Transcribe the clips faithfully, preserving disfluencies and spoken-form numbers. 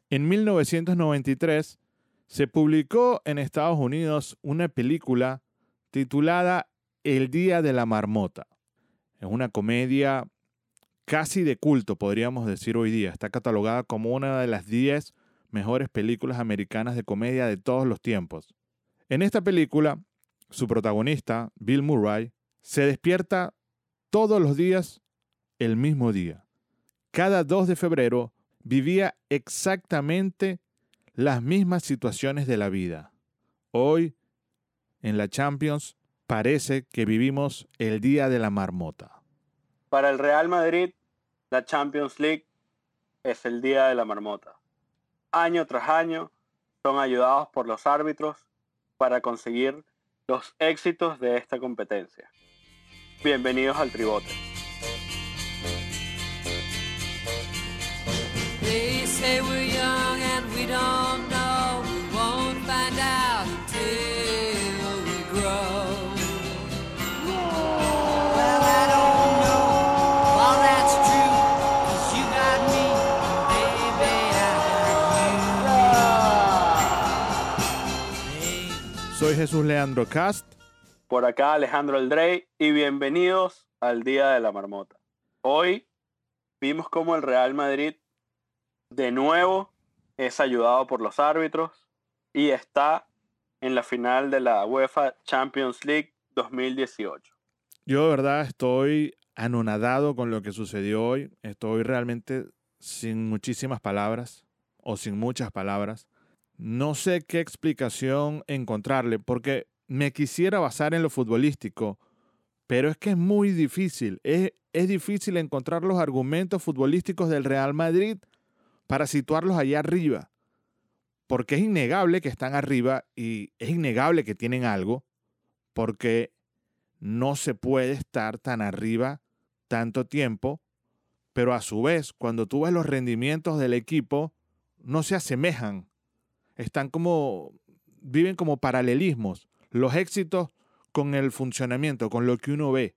En mil novecientos noventa y tres se publicó en Estados Unidos una película titulada El Día de la Marmota. Es una comedia casi de culto, podríamos decir hoy día. Está catalogada como una de las diez mejores películas americanas de comedia de todos los tiempos. En esta película, su protagonista, Bill Murray, se despierta todos los días el mismo día. Cada dos de febrero vivía exactamente las mismas situaciones de la vida. Hoy, en la Champions, parece que vivimos el día de la marmota. Para el Real Madrid, la Champions League es el día de la marmota. Año tras año son ayudados por los árbitros para conseguir los éxitos de esta competencia. Bienvenidos al Tribote. They say we're young and we don't know. We won't find out until we grow. Well, I don't know all that's true, 'cause you got me, baby, I got you. Soy Jesús Leandro Cast. Por acá Alejandro Eldrey y bienvenidos al Día de la Marmota. Hoy vimos cómo el Real Madrid de nuevo es ayudado por los árbitros y está en la final de la UEFA Champions League dos mil dieciocho. Yo de verdad estoy anonadado con lo que sucedió hoy. Estoy realmente sin muchísimas palabras o sin muchas palabras. No sé qué explicación encontrarle porque me quisiera basar en lo futbolístico, pero es que es muy difícil. Es, es difícil encontrar los argumentos futbolísticos del Real Madrid para situarlos allá arriba, porque es innegable que están arriba y es innegable que tienen algo, porque no se puede estar tan arriba tanto tiempo, pero a su vez, cuando tú ves los rendimientos del equipo, no se asemejan, están como, viven como paralelismos, los éxitos con el funcionamiento, con lo que uno ve.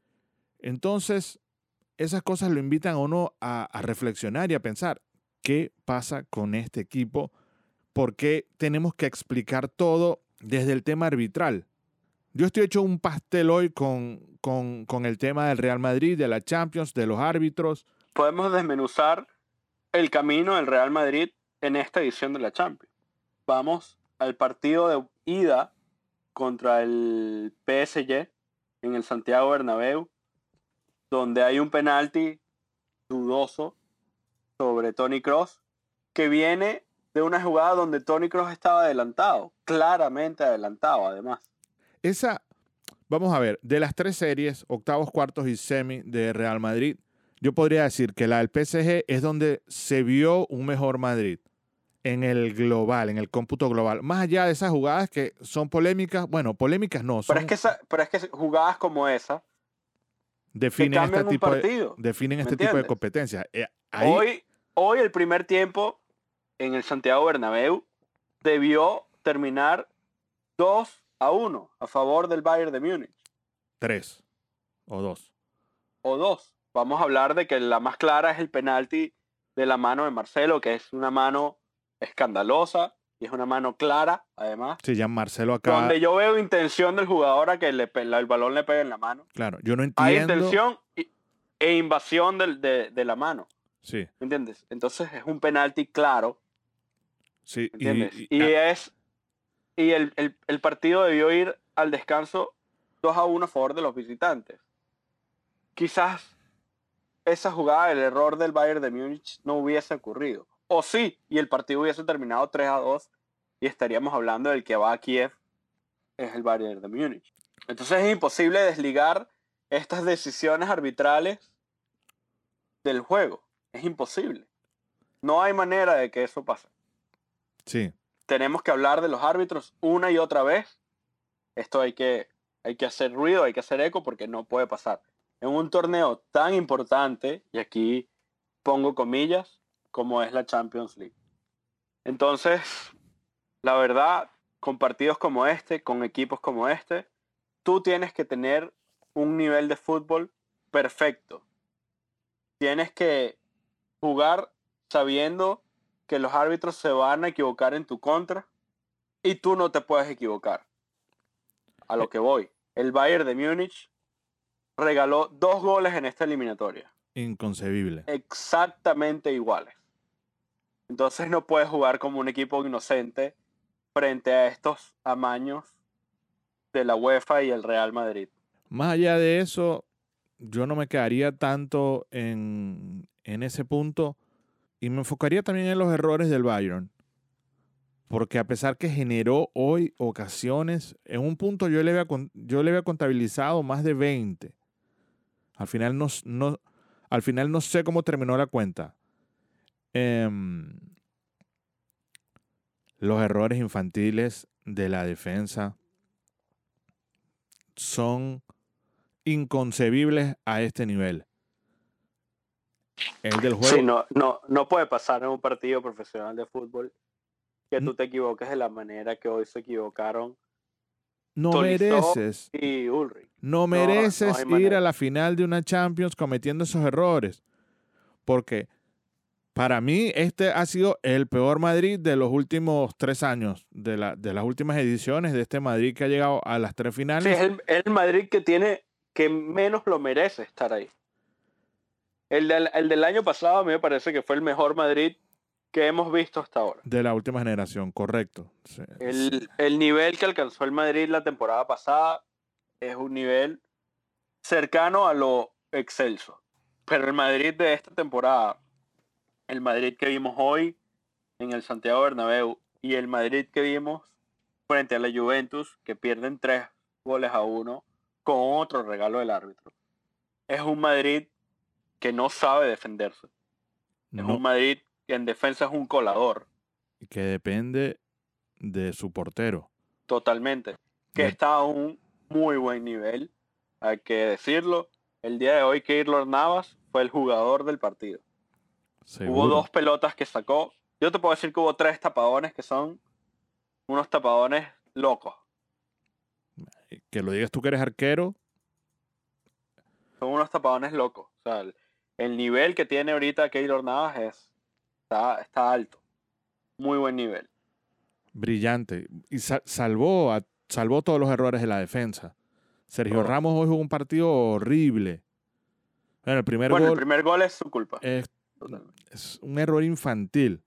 Entonces, esas cosas lo invitan a uno a, a reflexionar y a pensar, ¿qué pasa con este equipo? ¿Por qué tenemos que explicar todo desde el tema arbitral? Yo estoy hecho un pastel hoy con, con, con el tema del Real Madrid, de la Champions, de los árbitros. Podemos desmenuzar el camino del Real Madrid en esta edición de la Champions. Vamos al partido de ida contra el P S G en el Santiago Bernabéu, donde hay un penalti dudoso sobre Toni Kroos, que viene de una jugada donde Toni Kroos estaba adelantado, claramente adelantado además. Esa, vamos a ver, de las tres series, octavos, cuartos y semi de Real Madrid, yo podría decir que la del P S G es donde se vio un mejor Madrid en el global, en el cómputo global. Más allá de esas jugadas que son polémicas, bueno, polémicas no, son... Pero es que, esa, pero es que jugadas como esa definen este un tipo partido, de, definen este entiendes? tipo de competencias. Eh, ahí... Hoy, hoy el primer tiempo en el Santiago Bernabéu debió terminar dos a uno a favor del Bayern de Múnich. tres o dos. O dos. Vamos a hablar de que la más clara es el penalti de la mano de Marcelo, que es una mano escandalosa y es una mano clara, además. Sí, ya Marcelo acá... Donde yo veo intención del jugador a que le, el balón le pegue en la mano. Claro, yo no entiendo... Hay intención y, e invasión de, de, de la mano. Sí. ¿Entiendes? Entonces es un penalti claro. Sí. ¿Entiendes? Y, y, y es... Y el, el, el partido debió ir al descanso dos a uno a favor de los visitantes. Quizás esa jugada, el error del Bayern de Múnich no hubiese ocurrido. O sí, y el partido hubiese terminado tres a dos y estaríamos hablando del que va a Kiev es el Bayern de Múnich. Entonces es imposible desligar estas decisiones arbitrales del juego. Es imposible. No hay manera de que eso pase. Sí. Tenemos que hablar de los árbitros una y otra vez. Esto hay que, hay que hacer ruido, hay que hacer eco porque no puede pasar. En un torneo tan importante, y aquí pongo comillas, como es la Champions League. Entonces, la verdad, con partidos como este, con equipos como este, tú tienes que tener un nivel de fútbol perfecto. Tienes que jugar sabiendo que los árbitros se van a equivocar en tu contra y tú no te puedes equivocar. A lo que voy. El Bayern de Múnich regaló dos goles en esta eliminatoria. Inconcebible. Exactamente iguales. Entonces no puedes jugar como un equipo inocente frente a estos amaños de la UEFA y el Real Madrid. Más allá de eso, yo no me quedaría tanto en, en ese punto y me enfocaría también en los errores del Bayern. Porque a pesar que generó hoy ocasiones, en un punto yo le había, yo le había contabilizado más de veinte. Al final no, no, al final no sé cómo terminó la cuenta. Eh, los errores infantiles de la defensa son inconcebibles a este nivel. El del juego. Sí, no, no, no puede pasar en un partido profesional de fútbol que tú te equivoques de la manera que hoy se equivocaron No Tolisso mereces, y Ulrich. no mereces no hay ir manera. a la final de una Champions cometiendo esos errores. Porque para mí este ha sido el peor Madrid de los últimos tres años, de, la, de las últimas ediciones de este Madrid que ha llegado a las tres finales. Sí, es el, el Madrid que tiene, que menos lo merece estar ahí. El del, el del año pasado a mí me parece que fue el mejor Madrid que hemos visto hasta ahora. De la última generación, correcto. Sí, sí. El, el nivel que alcanzó el Madrid la temporada pasada es un nivel cercano a lo excelso. Pero el Madrid de esta temporada, el Madrid que vimos hoy en el Santiago Bernabéu y el Madrid que vimos frente a la Juventus, que pierden tres goles a uno con otro regalo del árbitro, es un Madrid que no sabe defenderse. Es No, un Madrid que en defensa es un colador. que depende de su portero. Totalmente. Que De- está a un muy buen nivel, hay que decirlo. El día de hoy Keylor Navas fue el jugador del partido. Seguro. Hubo dos pelotas que sacó. Yo te puedo decir que hubo tres tapadones que son unos tapadones locos. Que lo digas tú que eres arquero, Son unos tapadones locos. O sea, el, el nivel que tiene ahorita Keylor Navas es, está, está alto. Muy buen nivel. brillante. Y sa- salvó, a- salvó todos los errores de la defensa. Sergio Todos. Ramos hoy jugó un partido horrible. Bueno, el primer Bueno, gol el primer gol es su culpa. es, Totalmente. es un error infantil.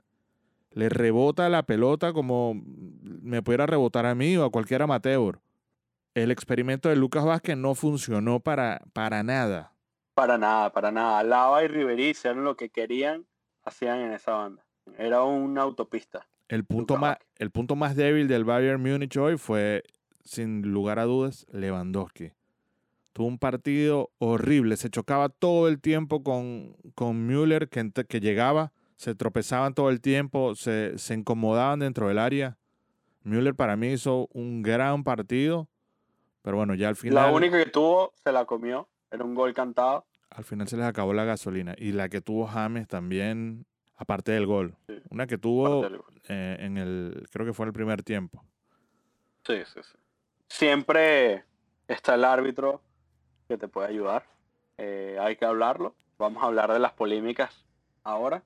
Le rebota la pelota como me pudiera rebotar a mí o a cualquier amateur. El experimento de Lucas Vázquez no funcionó para, para nada. Para nada, para nada. Lava y Ribery hicieron lo que querían, hacían en esa banda. Era una autopista. El punto, Lucas más, Vázquez. el punto más débil del Bayern Múnich hoy fue, sin lugar a dudas, Lewandowski. Tuvo un partido horrible. Se chocaba todo el tiempo con, con Müller, que, ent- que llegaba. Se tropezaban todo el tiempo. Se, se incomodaban dentro del área. Müller para mí hizo un gran partido. Pero bueno, ya al final, La única que tuvo se la comió. Era un gol cantado. al final se les acabó la gasolina. Y la que tuvo James también, aparte del gol. Sí. Una que tuvo Parte del gol. eh, en el, creo que fue en el primer tiempo. Sí, sí, sí. Siempre está el árbitro que te puede ayudar. Eh, hay que hablarlo. Vamos a hablar de las polémicas ahora.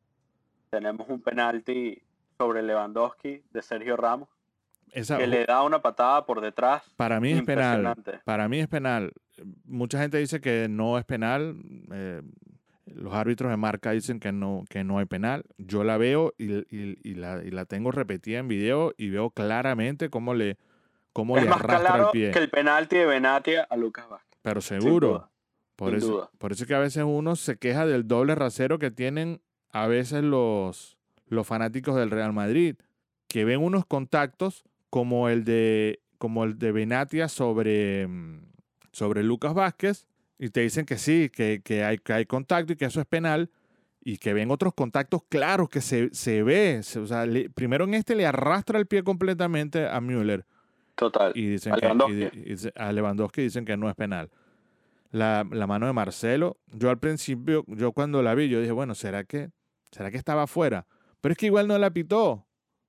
Tenemos un penalti sobre Lewandowski de Sergio Ramos, Esa, que le da una patada por detrás. Para mí es penal. Impresionante. Para mí es penal. Mucha gente dice que no es penal. Eh, los árbitros de marca dicen que no, que no hay penal. Yo la veo y, y- y la, y la tengo repetida en video y veo claramente cómo le, cómo Es le más arrastra claro el pie. que el penalti de Benatia a Lucas Vázquez. Pero Sin seguro. duda, Por sin eso, duda. por eso es que a veces uno se queja del doble rasero que tienen a veces los, los fanáticos del Real Madrid, que ven unos contactos como el de, como el de Benatia sobre, mm, sobre Lucas Vázquez y te dicen que sí, que, que, hay, que hay contacto y que eso es penal, y que ven otros contactos claros que se, se ve. Se- o sea, le- primero en este le arrastra el pie completamente a Müller Total. y dicen A que, y Lewandowski. di- y dice- a Lewandowski dicen que no es penal. La, la mano de Marcelo, yo al principio, yo cuando la vi, yo dije, bueno, ¿será que, ¿será que estaba afuera? Pero es que igual no la pitó.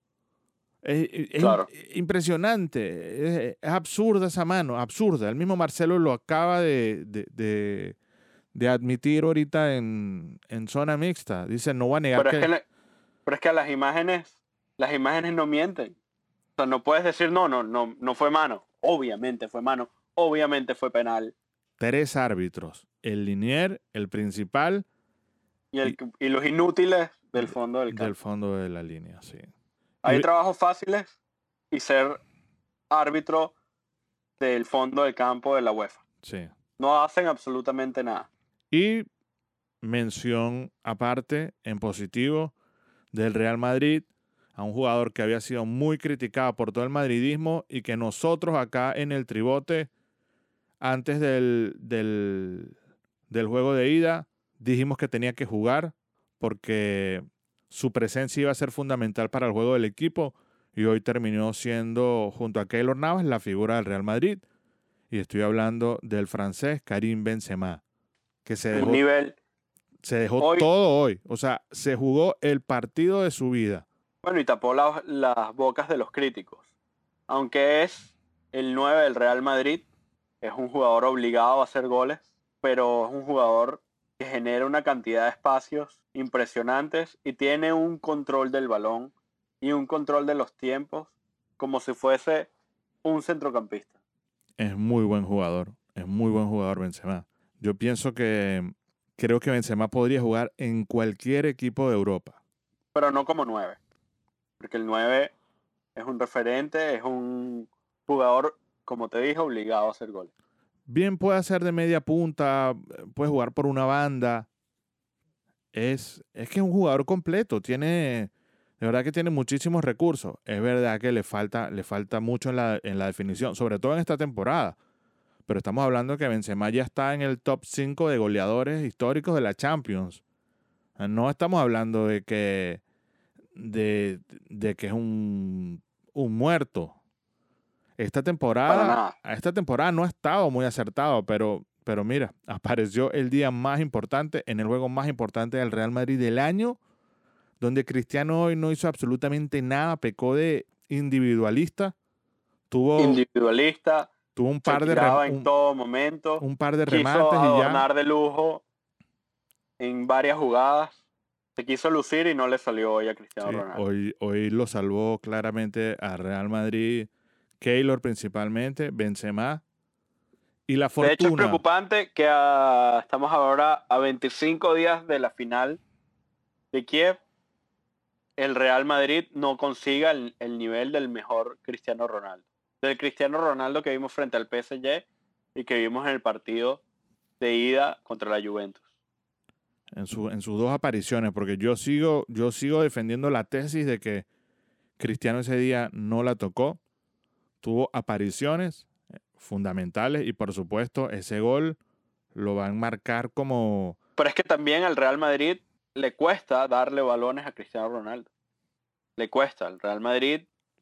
Es, es- es Claro. impresionante, es, es absurda esa mano, absurda. El mismo Marcelo lo acaba de, de, de- de admitir ahorita en, en zona mixta. Dice, no voy a negar Pero que... es que, ne- Pero es que las imágenes, las imágenes no mienten. O sea, no puedes decir, no, no, no, no fue mano. Obviamente fue mano. Obviamente fue penal. Tres árbitros, el linier, el principal Y, el, y, y los inútiles del fondo del campo. del fondo de la línea, sí. Hay Y- trabajos fáciles y ser árbitro del fondo del campo de la UEFA. Sí. No hacen absolutamente nada. Y mención aparte, en positivo, del Real Madrid, a un jugador que había sido muy criticado por todo el madridismo y que nosotros acá en el Tribote, antes del, del, del juego de ida, dijimos que tenía que jugar porque su presencia iba a ser fundamental para el juego del equipo y hoy terminó siendo, junto a Keylor Navas, la figura del Real Madrid. Y estoy hablando del francés Karim Benzema, que se Un dejó, nivel. se dejó Hoy- todo hoy. O sea, se jugó el partido de su vida. Bueno, y tapó la- las bocas de los críticos. Aunque es el nueve del Real Madrid, es un jugador obligado a hacer goles, pero es un jugador que genera una cantidad de espacios impresionantes y tiene un control del balón y un control de los tiempos como si fuese un centrocampista. Es muy buen jugador. Es muy buen jugador Benzema. Yo pienso que creo que Benzema podría jugar en cualquier equipo de Europa. Pero no como nueve, porque el nueve es un referente, es un jugador, como te dije, obligado a hacer goles. Bien puede hacer de media punta, puede jugar por una banda. Es, es que es un jugador completo. Tiene, de verdad que tiene muchísimos recursos. Es verdad que le falta, le falta mucho en la, en la definición, sobre todo en esta temporada. Pero estamos hablando que Benzema ya está en el top cinco de goleadores históricos de la Champions. No estamos hablando de que, de, de que es un, un muerto. Esta Para temporada, nada. esta temporada no ha estado muy acertado, pero, pero mira, apareció el día más importante, en el juego más importante del Real Madrid del año, donde Cristiano hoy no hizo absolutamente nada, pecó de individualista, tuvo, Individualista, tuvo un se par de tiraba rem- en un, todo momento, un par de quiso remates y ya. adornar de lujo en varias jugadas, se quiso lucir y no le salió hoy a Cristiano Sí, Ronaldo. hoy, hoy lo salvó claramente a Real Madrid, Keylor principalmente, Benzema y la De hecho, es fortuna. preocupante que ah, estamos ahora a veinticinco días de la final de Kiev, el Real Madrid no consiga el, el nivel del mejor Cristiano Ronaldo. Del Cristiano Ronaldo que vimos frente al P S G y que vimos en el partido de ida contra la Juventus. En, su, en sus dos apariciones, porque yo sigo, yo sigo defendiendo la tesis de que Cristiano ese día no la tocó, tuvo apariciones fundamentales y por supuesto ese gol lo van a marcar como... Pero es que también al Real Madrid le cuesta darle balones a Cristiano Ronaldo. Le cuesta. El Real Madrid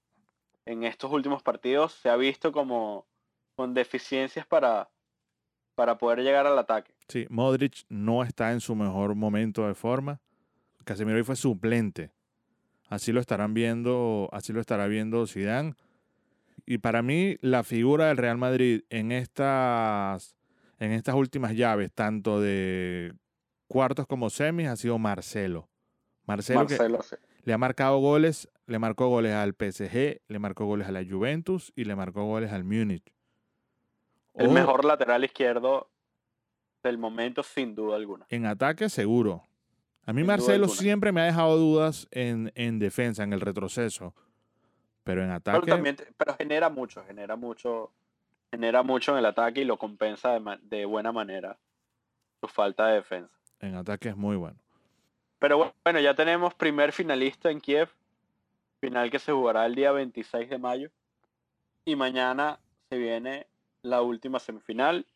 en estos últimos partidos se ha visto como con deficiencias para, para poder llegar al ataque. Sí, Modric no está en su mejor momento de forma. Casemiro hoy fue suplente. Así lo estarán viendo, así lo estará viendo Zidane. Y para mí, la figura del Real Madrid en estas, en estas últimas llaves, tanto de cuartos como semis, ha sido Marcelo. Marcelo, Marcelo, sí. que le ha marcado goles, le marcó goles al P S G, le marcó goles a la Juventus y le marcó goles al Múnich. El Ojo, mejor lateral izquierdo del momento, sin duda alguna. en ataque seguro. A mí Sin duda Marcelo alguna. siempre me ha dejado dudas en, en defensa, en el retroceso. Pero en Pero ataque, también, te- pero genera mucho, genera mucho, genera mucho en el ataque y lo compensa de, ma- de buena manera su falta de defensa. en ataque es muy bueno. Pero bu- bueno, ya tenemos primer finalista en Kiev, final que se jugará el día veintiséis de mayo. Y mañana se viene la última semifinal,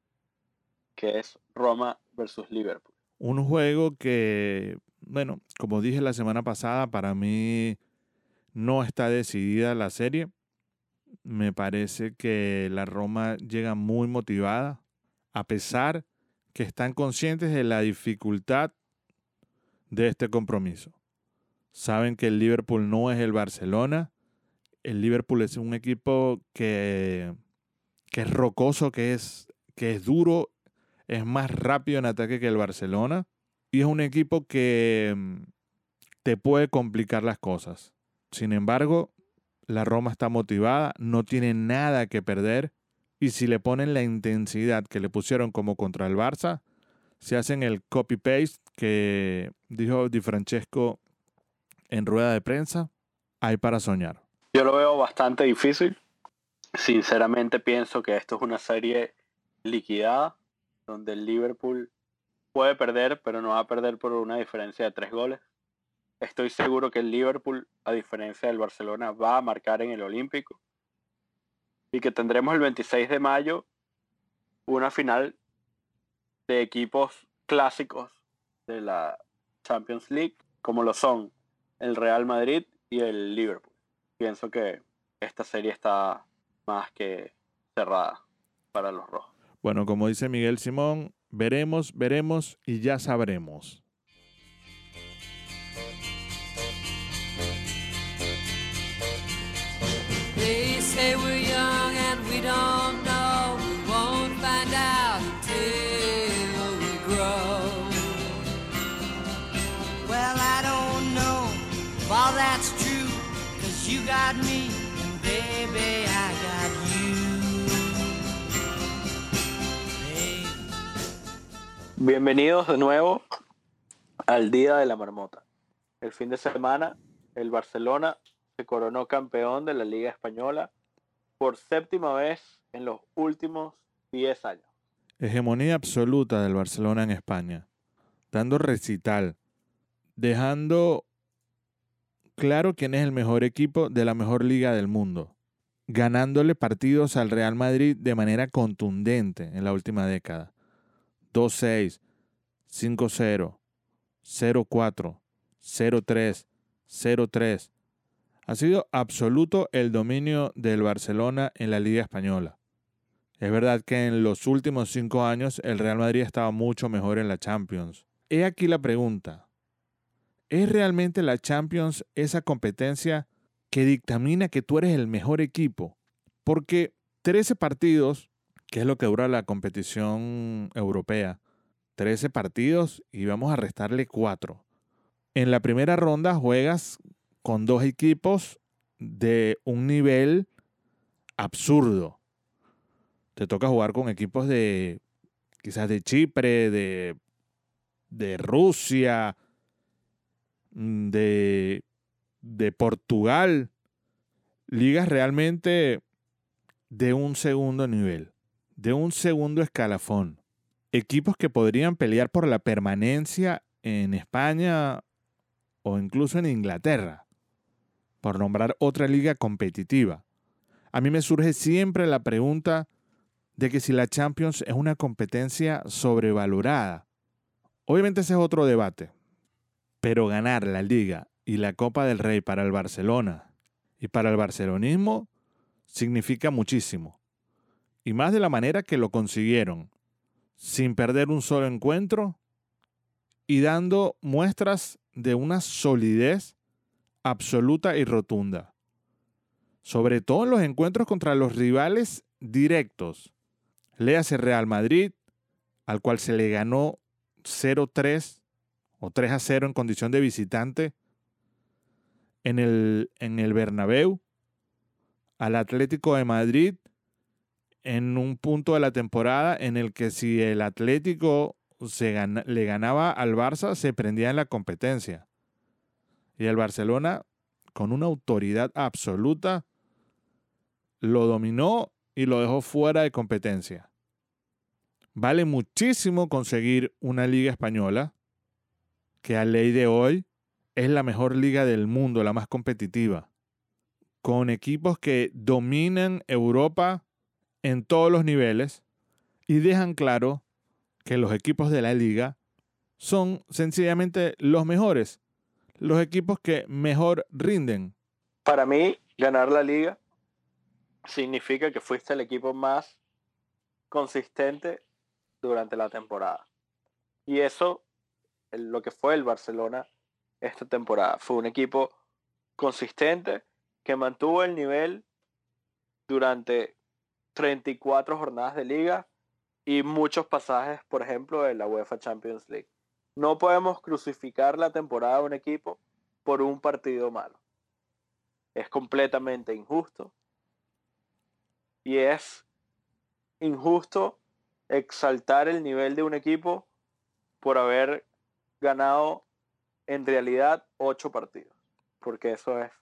que es Roma versus Liverpool. Un juego que, bueno, como dije la semana pasada, para mí no está decidida la serie. Me parece que la Roma llega muy motivada, a pesar que están conscientes de la dificultad de este compromiso. Saben que el Liverpool no es el Barcelona. El Liverpool es un equipo que, que es rocoso, que es, que es duro, es más rápido en ataque que el Barcelona. Y es un equipo que, te puede complicar las cosas. Sin embargo, la Roma está motivada, no tiene nada que perder, y si le ponen la intensidad que le pusieron como contra el Barça, si hacen el copy-paste que dijo Di Francesco en rueda de prensa, hay para soñar. Yo lo veo bastante difícil. Sinceramente pienso que esto es una serie liquidada, donde el Liverpool puede perder, pero no va a perder por una diferencia de tres goles. Estoy seguro que el Liverpool, a diferencia del Barcelona, va a marcar en el Olímpico. Y que tendremos el veintiséis de mayo una final de equipos clásicos de la Champions League, como lo son el Real Madrid y el Liverpool. Pienso que esta serie está más que cerrada para los rojos. Bueno, como dice Miguel Simón, veremos, veremos y ya sabremos. They say we're young and we don't know. We won't find out until we grow. Well, I don't know if all that's true, 'cause you got me, and baby, I got you. Hey. Bienvenidos de nuevo al Día de la Marmota. El fin de semana, el Barcelona se coronó campeón de la Liga Española por séptima vez en los últimos diez años. Hegemonía absoluta del Barcelona en España, dando recital, dejando claro quién es el mejor equipo de la mejor liga del mundo, ganándole partidos al Real Madrid de manera contundente en la última década. dos seis, cinco cero, cero cuatro, cero tres, cero tres. Ha sido absoluto el dominio del Barcelona en la Liga Española. Es verdad que en los últimos cinco años el Real Madrid estaba mucho mejor en la Champions. He aquí la pregunta. ¿Es realmente la Champions esa competencia que dictamina que tú eres el mejor equipo? Porque trece partidos, que es lo que dura la competición europea, trece partidos y vamos a restarle cuatro. En la primera ronda juegas con dos equipos de un nivel absurdo. Te toca jugar con equipos de quizás de Chipre, de, de Rusia, de, de Portugal. Ligas realmente de un segundo nivel, de un segundo escalafón. Equipos que podrían pelear por la permanencia en España o incluso en Inglaterra, por nombrar otra liga competitiva. A mí me surge siempre la pregunta de que si la Champions es una competencia sobrevalorada. Obviamente ese es otro debate, pero ganar la Liga y la Copa del Rey para el Barcelona y para el barcelonismo significa muchísimo. Y más de la manera que lo consiguieron, sin perder un solo encuentro y dando muestras de una solidez absoluta y rotunda. Sobre todo en los encuentros contra los rivales directos. Léase Real Madrid, al cual se le ganó cero tres o tres a cero en condición de visitante en el, en el Bernabéu. Al Atlético de Madrid en un punto de la temporada en el que si el Atlético se gana, le ganaba al Barça, se prendía en la competencia. Y el Barcelona, con una autoridad absoluta, lo dominó y lo dejó fuera de competencia. Vale muchísimo conseguir una liga española, que a ley de hoy es la mejor liga del mundo, la más competitiva, con equipos que dominan Europa en todos los niveles y dejan claro que los equipos de la liga son sencillamente los mejores, los equipos que mejor rinden. Para mí, ganar la liga significa que fuiste el equipo más consistente durante la temporada. Y eso, lo que fue el Barcelona esta temporada, fue un equipo consistente que mantuvo el nivel durante treinta y cuatro jornadas de liga y muchos pasajes, por ejemplo, de la UEFA Champions League. No podemos crucificar la temporada de un equipo por un partido malo. Es completamente injusto. Y es injusto exaltar el nivel de un equipo por haber ganado en realidad ocho partidos. Porque eso es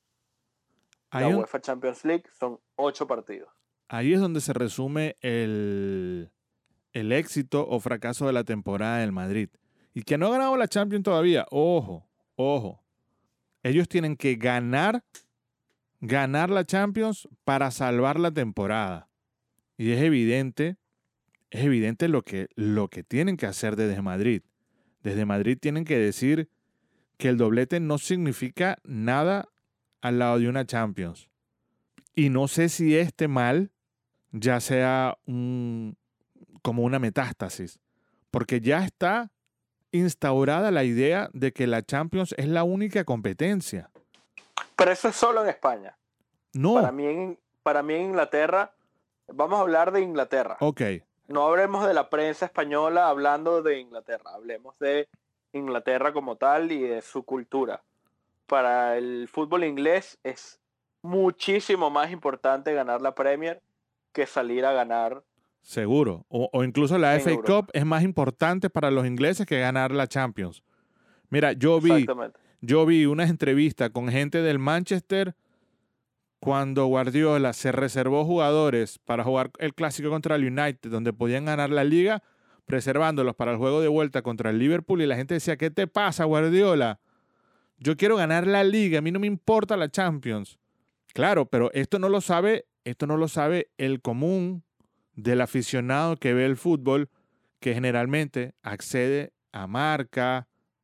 la Ahí, un- UEFA Champions League, son ocho partidos. ahí es donde se resume el, el éxito o fracaso de la temporada del Madrid. Y que no ha ganado la Champions todavía. Ojo, ojo. Ellos tienen que ganar, ganar la Champions para salvar la temporada. Y es evidente, es evidente lo que, lo que tienen que hacer desde Madrid. Desde Madrid tienen que decir que el doblete no significa nada al lado de una Champions. Y no sé si este mal ya sea un, como una metástasis, porque ya está instaurada la idea de que la Champions es la única competencia. Pero eso es solo en España. No, Para mí en, para mí en Inglaterra, vamos a hablar de Inglaterra. ok, No hablemos de la prensa española hablando de Inglaterra. Hablemos de Inglaterra como tal y de su cultura. Para el fútbol inglés es muchísimo más importante ganar la Premier que salir a ganar seguro. O, o incluso la en F A Europa. Cup es más importante para los ingleses que ganar la Champions. Mira, yo vi, Exactamente. yo vi unas entrevistas con gente del Manchester cuando Guardiola se reservó jugadores para jugar el clásico contra el United, donde podían ganar la liga, preservándolos para el juego de vuelta contra el Liverpool, y la gente decía, ¿qué te pasa, Guardiola? Yo quiero ganar la liga, a mí no me importa la Champions. Claro, pero esto no lo sabe, esto no lo sabe el común del aficionado que ve el fútbol, que generalmente accede a Marca,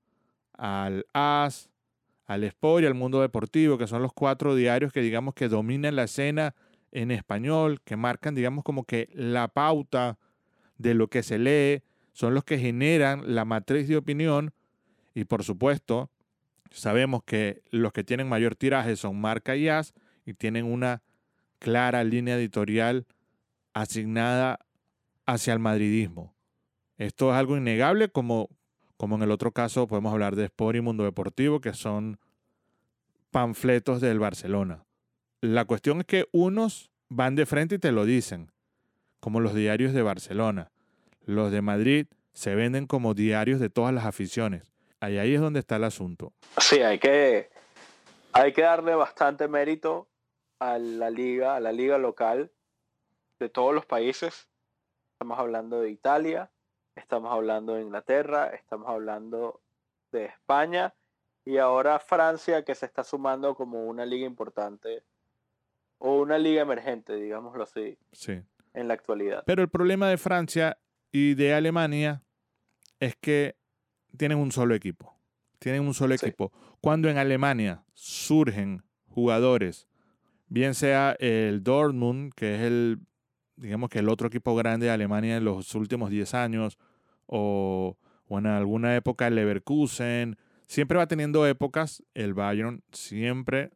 al AS, al Sport y al Mundo Deportivo, que son los cuatro diarios que digamos que dominan la escena en español, que marcan digamos como que la pauta de lo que se lee, son los que generan la matriz de opinión. Y por supuesto, sabemos que los que tienen mayor tiraje son Marca y AS y tienen una clara línea editorial asignada hacia el madridismo. Esto es algo innegable, como, como en el otro caso podemos hablar de Sport y Mundo Deportivo, que son panfletos del Barcelona. La cuestión es que unos van de frente y te lo dicen, como los diarios de Barcelona. Los de Madrid se venden como diarios de todas las aficiones. Ahí, ahí es donde está el asunto. Sí, hay que, hay que darle bastante mérito a la liga, a la liga local de todos los países. Estamos hablando de Italia, estamos hablando de Inglaterra, estamos hablando de España y ahora Francia, que se está sumando como una liga importante o una liga emergente, digámoslo así, Sí. en la actualidad. Pero el problema de Francia y de Alemania es que tienen un solo equipo. Tienen un solo Sí. equipo. Cuando en Alemania surgen jugadores, bien sea el Dortmund, que es el, digamos que el otro equipo grande de Alemania en los últimos diez años, o, o en alguna época el Leverkusen, siempre va teniendo épocas, el Bayern siempre,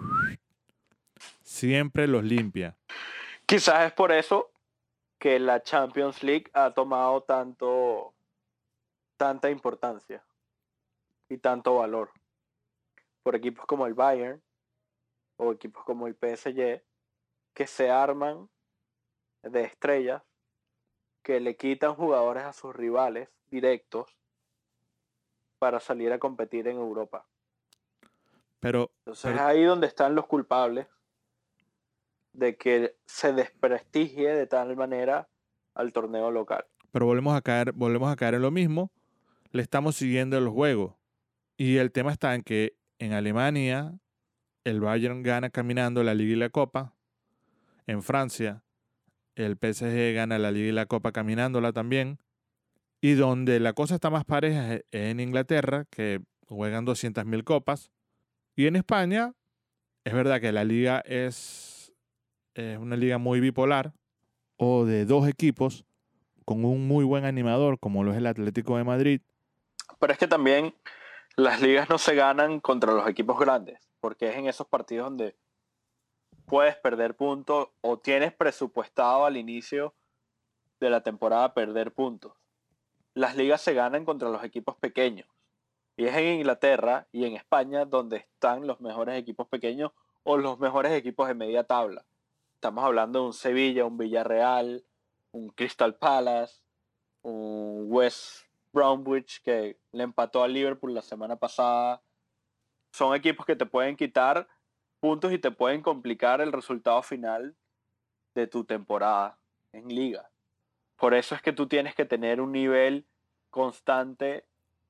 siempre los limpia. Quizás es por eso que la Champions League ha tomado tanto, tanta importancia y tanto valor por equipos como el Bayern o equipos como el P S G que se arman de estrellas que le quitan jugadores a sus rivales directos para salir a competir en Europa. Pero, Entonces pero es ahí donde están los culpables de que se desprestigie de tal manera al torneo local. pero volvemos a caer, volvemos a caer en lo mismo. Le estamos siguiendo el juego. Y el tema está en que en Alemania el Bayern gana caminando la Liga y la Copa. En Francia el P S G gana la Liga y la Copa caminándola también. Y donde la cosa está más pareja es en Inglaterra, que juegan doscientas mil copas. Y en España es verdad que la liga es, es una liga muy bipolar, o de dos equipos con un muy buen animador, como lo es el Atlético de Madrid. Pero es que también las ligas no se ganan contra los equipos grandes, porque es en esos partidos donde puedes perder puntos o tienes presupuestado al inicio de la temporada perder puntos. Las ligas se ganan contra los equipos pequeños, Y es en Inglaterra y en España donde están los mejores equipos pequeños o los mejores equipos de media tabla. Estamos hablando de un Sevilla, un Villarreal, un Crystal Palace, un West Bromwich que le empató al Liverpool la semana pasada. Son equipos que te pueden quitar puntos y te pueden complicar el resultado final de tu temporada en liga. Por eso es que tú tienes que tener un nivel constante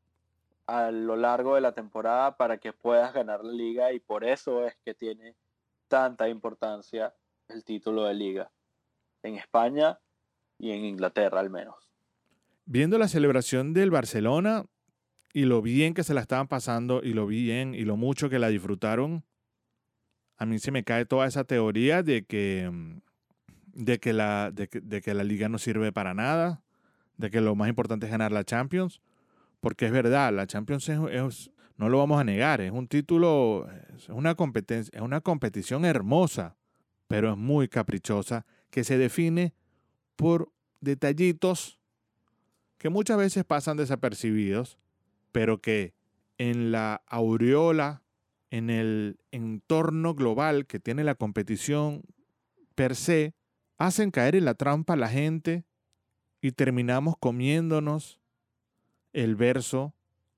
a lo largo de la temporada para que puedas ganar la liga, y por eso es que tiene tanta importancia el título de liga en España y en Inglaterra al menos. Viendo la celebración del Barcelona y lo bien que se la estaban pasando y lo bien y lo mucho que la disfrutaron, a mí se me cae toda esa teoría de que, de que, la, de que, de que la liga no sirve para nada, de que lo más importante es ganar la Champions, porque es verdad, la Champions es, es, no lo vamos a negar, es un título, es una competencia, es una competición hermosa, pero es muy caprichosa, que se define por detallitos que muchas veces pasan desapercibidos, pero que en la aureola, en el entorno global que tiene la competición per se, hacen caer en la trampa a la gente y terminamos comiéndonos el verso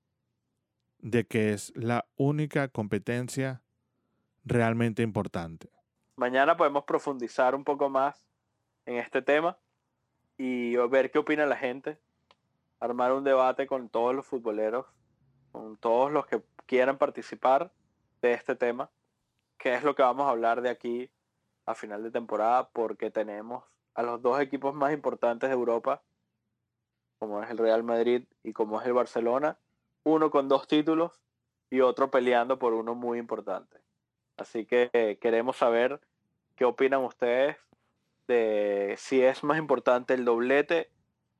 de que es la única competencia realmente importante. Mañana podemos profundizar un poco más en este tema y ver qué opina la gente, armar un debate con todos los futboleros, con todos los que quieran participar de este tema, qué es lo que vamos a hablar de aquí a final de temporada, porque tenemos a los dos equipos más importantes de Europa, como es el Real Madrid y como es el Barcelona, uno con dos títulos y otro peleando por uno muy importante. Así que eh, queremos saber qué opinan ustedes de si es más importante el doblete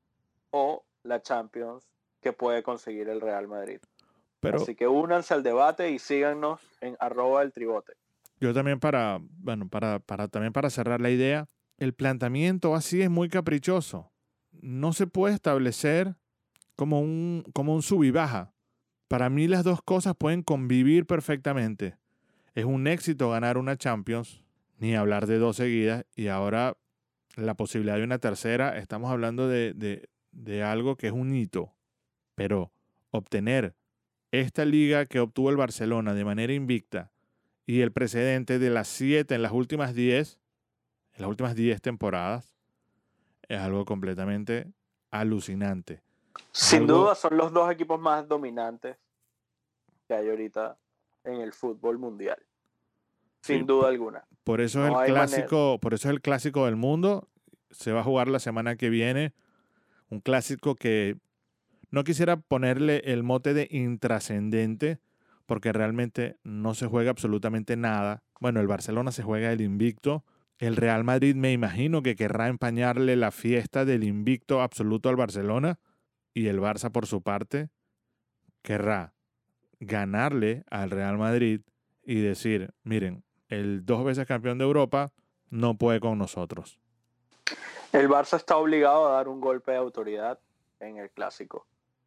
o la Champions que puede conseguir el Real Madrid. Pero Así que únanse al debate y síganos en arroba el tribote. yo también para, bueno, para, para, también para cerrar la idea, el planteamiento así es muy caprichoso. No se puede establecer como un, como un sub y baja. Para mí las dos cosas pueden convivir perfectamente. Es un éxito ganar una Champions, ni hablar de dos seguidas, y ahora la posibilidad de una tercera, estamos hablando de, de, de algo que es un hito. Pero obtener esta liga que obtuvo el Barcelona de manera invicta y el precedente de las siete en las últimas diez, en las últimas diez temporadas, es algo completamente alucinante. Sin algo, duda son los dos equipos más dominantes que hay ahorita en el fútbol mundial. Sin sí, duda por, alguna. Por eso, no es el hay clásico, manera. por eso es el clásico del mundo. Se va a jugar la semana que viene. Un clásico que no quisiera ponerle el mote de intrascendente, porque realmente no se juega absolutamente nada. Bueno, el Barcelona se juega el invicto. El Real Madrid me imagino que querrá empañarle la fiesta del invicto absoluto al Barcelona. Y el Barça, por su parte, querrá ganarle al Real Madrid y decir, miren, el dos veces campeón de Europa no puede con nosotros. El Barça está obligado a dar un golpe de autoridad en el clásico.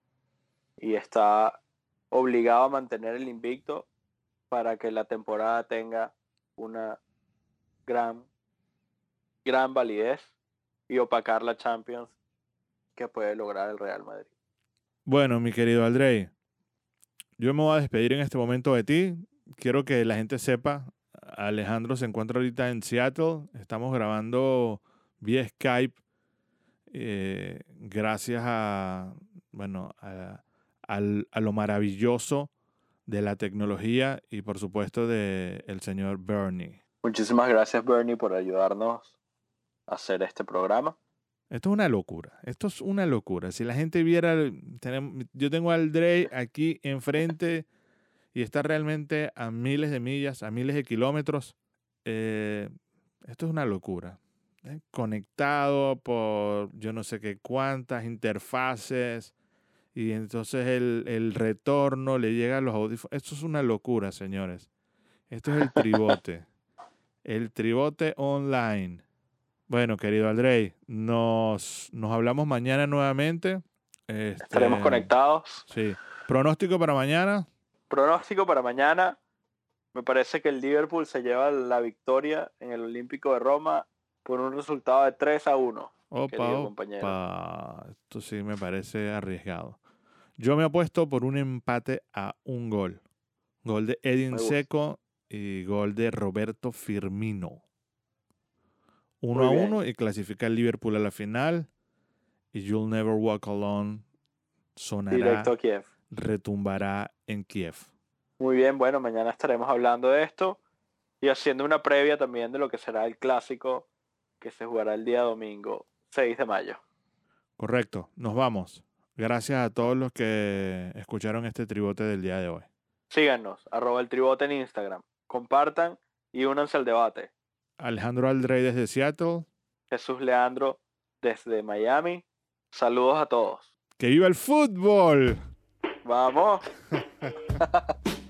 Y está obligado a mantener el invicto para que la temporada tenga una gran, gran validez y opacar la Champions que puede lograr el Real Madrid. Bueno, mi querido Aldrey, yo me voy a despedir en este momento de ti. Quiero que la gente sepa, Alejandro se encuentra ahorita en Seattle. Estamos grabando vía Skype eh, gracias a, bueno, a, a, a lo maravilloso de la tecnología y por supuesto de el señor Bernie. Muchísimas gracias, Bernie, por ayudarnos a hacer este programa. Esto es una locura, esto es una locura. Si la gente viera, tenemos, yo tengo al Dre aquí enfrente y está realmente a miles de millas, a miles de kilómetros. Eh, esto es una locura. ¿eh? Conectado por yo no sé qué cuántas interfaces y entonces el, el retorno le llega a los audífonos. Esto es una locura, señores. Esto es el tribote. El tribote online. Bueno, querido Aldrey, nos, nos hablamos mañana nuevamente. Este, Estaremos conectados. Sí. Pronóstico para mañana. Pronóstico para mañana. Me parece que el Liverpool se lleva la victoria en el Olímpico de Roma por un resultado de tres a uno. Opa, querido compañero. opa. Esto sí me parece arriesgado. Yo me apuesto por un empate a un gol. Gol de Edin Me gusta. Dzeko y gol de Roberto Firmino. Uno Muy a bien. uno y clasifica el Liverpool a la final. Y You'll Never Walk Alone sonará, Directo a Kiev. retumbará en Kiev. Muy bien, bueno, mañana estaremos hablando de esto y haciendo una previa también de lo que será el clásico que se jugará el día domingo seis de mayo. Correcto, nos vamos. Gracias a todos los que escucharon este tribote del día de hoy. Síganos, arroba el tribote en Instagram. Compartan y únanse al debate. Alejandro Aldrey desde Seattle. Jesús Leandro desde Miami. Saludos a todos. ¡Que viva el fútbol! ¡Vamos!